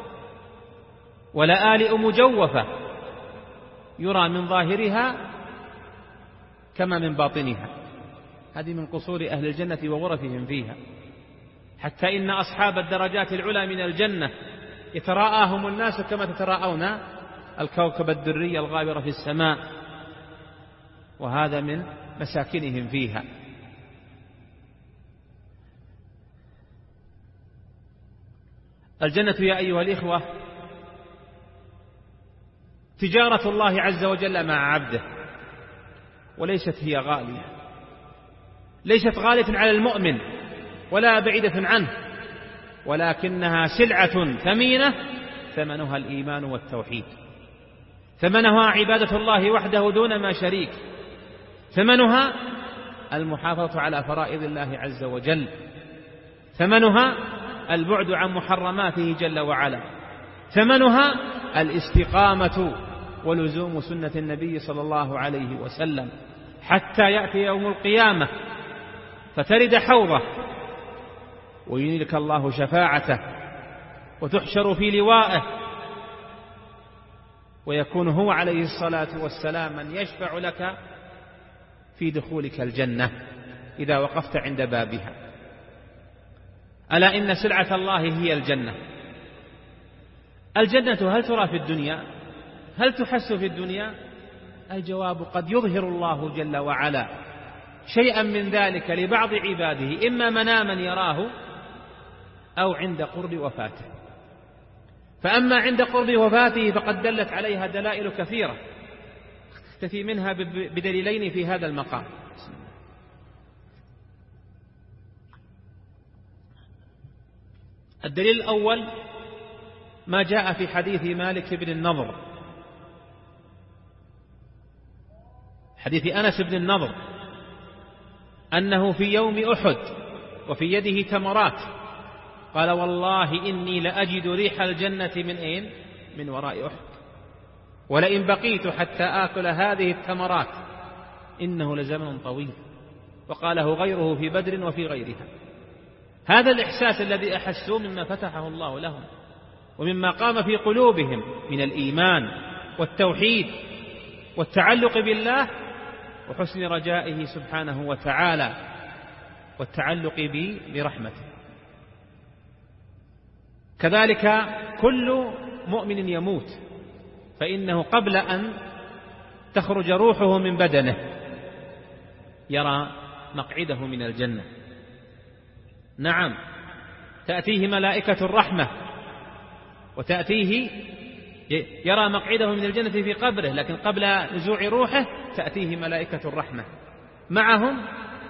[SPEAKER 1] ولآلئ مجوفة يرى من ظاهرها كما من باطنها. هذه من قصور أهل الجنة وغرفهم فيها، حتى إن أصحاب الدرجات العلى من الجنة يتراءاهم الناس كما تتراءون الكوكب الدري الغابر في السماء، وهذا من مساكنهم فيها. الجنة يا أيها الإخوة تجارة الله عز وجل مع عبده، وليست هي غالية، ليست غالية على المؤمن ولا بعيدة عنه، ولكنها سلعة ثمينة ثمنها الإيمان والتوحيد، ثمنها عبادة الله وحده دون ما شريك، ثمنها المحافظة على فرائض الله عز وجل، ثمنها البعد عن محرماته جل وعلا، ثمنها الاستقامة ولزوم سنة النبي صلى الله عليه وسلم حتى يأتي يوم القيامة فترد حوضه وينيلك الله شفاعته وتحشر في لوائه، ويكون هو عليه الصلاة والسلام من يشفع لك في دخولك الجنة إذا وقفت عند بابها. ألا إن سلعة الله هي الجنة. الجنة هل ترى في الدنيا؟ هل تحس في الدنيا؟ الجواب: قد يظهر الله جل وعلا شيئا من ذلك لبعض عباده، إما مناما يراه أو عند قرب وفاته. فأما عند قرب وفاته فقد دلت عليها دلائل كثيرة، اكتفي منها بدليلين في هذا المقام. الدليل الأول ما جاء في حديث مالك بن النضر، حديث أنس بن النضر، أنه في يوم أحد وفي يده تمرات قال: والله إني لأجد ريح الجنة من أين؟ من وراء أحد، ولئن بقيت حتى آكل هذه التمرات إنه لزمن طويل. وقاله غيره في بدر وفي غيرها. هذا الإحساس الذي أحسوه مما فتحه الله لهم ومما قام في قلوبهم من الإيمان والتوحيد والتعلق بالله وحسن رجائه سبحانه وتعالى والتعلق برحمته. كذلك كل مؤمن يموت فإنه قبل أن تخرج روحه من بدنه يرى مقعده من الجنة. نعم، تأتيه ملائكة الرحمة وتأتيه يرى مقعده من الجنة في قبره، لكن قبل نزوع روحه تأتيه ملائكة الرحمة معهم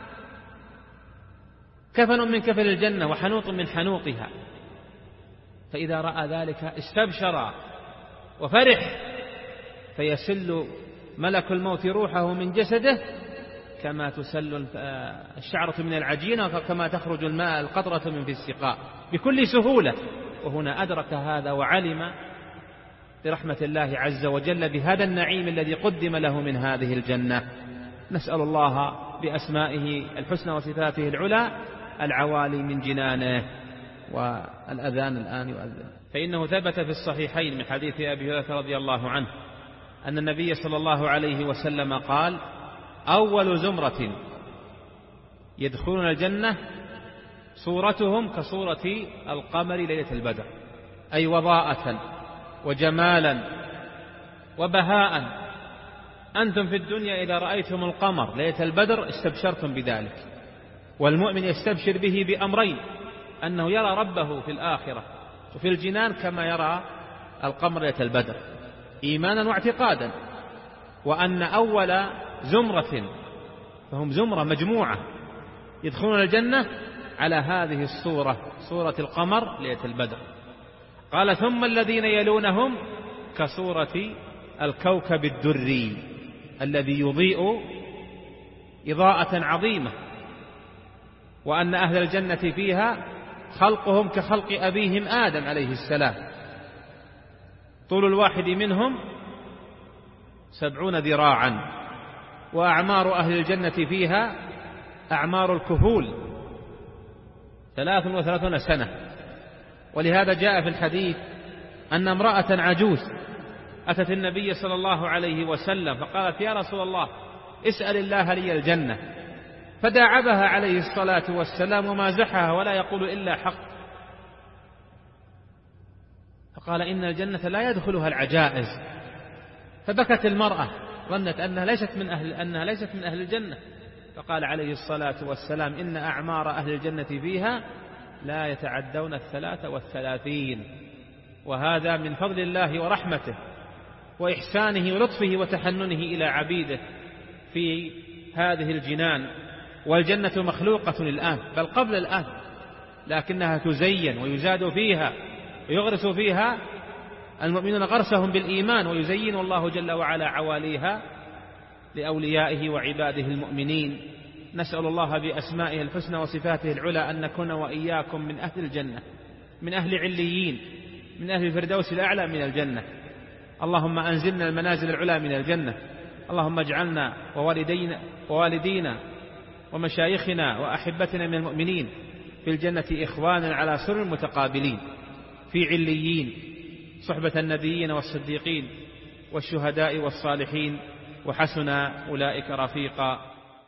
[SPEAKER 1] كفن من كفن الجنة وحنوط من حنوطها، فإذا رأى ذلك استبشر وفرح،
[SPEAKER 2] فيسل ملك الموت روحه من جسده كما تسل الشعرة من العجينة، كما تخرج الماء القطرة من في السقاء بكل سهولة. وهنا أدرك هذا وعلم برحمة الله عز وجل بهذا النعيم الذي قدم له من هذه الجنة. نسأل الله بأسمائه الحسنى وصفاته العلى العوالي من جنانه. والأذان الآن يؤذن. فإنه ثبت في الصحيحين من حديث أبي هريرة رضي الله عنه أن النبي صلى الله عليه وسلم قال: أول زمرة يدخلون الجنة صورتهم كصورة القمر ليلة البدر، أي وضاءة وجمالا وبهاء. أنتم في الدنيا إذا رأيتم القمر ليلة البدر استبشرتم بذلك، والمؤمن يستبشر به بأمرين: أنه يرى ربه في الآخرة وفي الجنان كما يرى القمر ليلة البدر إيمانا واعتقادا، وأن أول زمرة، فهم زمرة مجموعة، يدخلون الجنة على هذه الصورة، صورة القمر ليلة البدر. قال: ثم الذين يلونهم كصورة الكوكب الدري الذي يضيء إضاءة عظيمة، وأن أهل الجنة فيها خلقهم كخلق أبيهم آدم عليه السلام، طول الواحد منهم 70 ذراعا، وأعمار أهل الجنة فيها أعمار الكهول 33 سنة. ولهذا جاء في الحديث أن امرأة عجوز أتت النبي صلى الله عليه وسلم فقالت: يا رسول الله اسأل الله لي الجنة، فداعبها عليه الصلاة والسلام ومازحها ولا يقول إلا حق، فقال: إن الجنة لا يدخلها العجائز. فبكت المرأة، ظنت أنها ليست من أهل الجنة، فقال عليه الصلاة والسلام: إن أعمار أهل الجنة فيها لا يتعدون 33. وهذا من فضل الله ورحمته وإحسانه ولطفه وتحننه إلى عبيده في هذه الجنان. والجنة مخلوقة الآن، بل قبل الآن، لكنها تزين ويزاد فيها ويغرس فيها المؤمنون غرسهم بالإيمان، ويزين الله جل وعلا عواليها لأوليائه وعباده المؤمنين. نسأل الله بأسمائه الحسنى وصفاته العلى أن نكون وإياكم من أهل الجنة، من أهل عليين، من أهل الفردوس الأعلى من الجنة. اللهم أنزلنا المنازل العلى من الجنة. اللهم اجعلنا ووالدينا ومشايخنا وأحبتنا من المؤمنين في الجنة إخوانا على سرر متقابلين في عليين، صحبة النبيين والصديقين والشهداء والصالحين، وحسن أولئك رفيقا.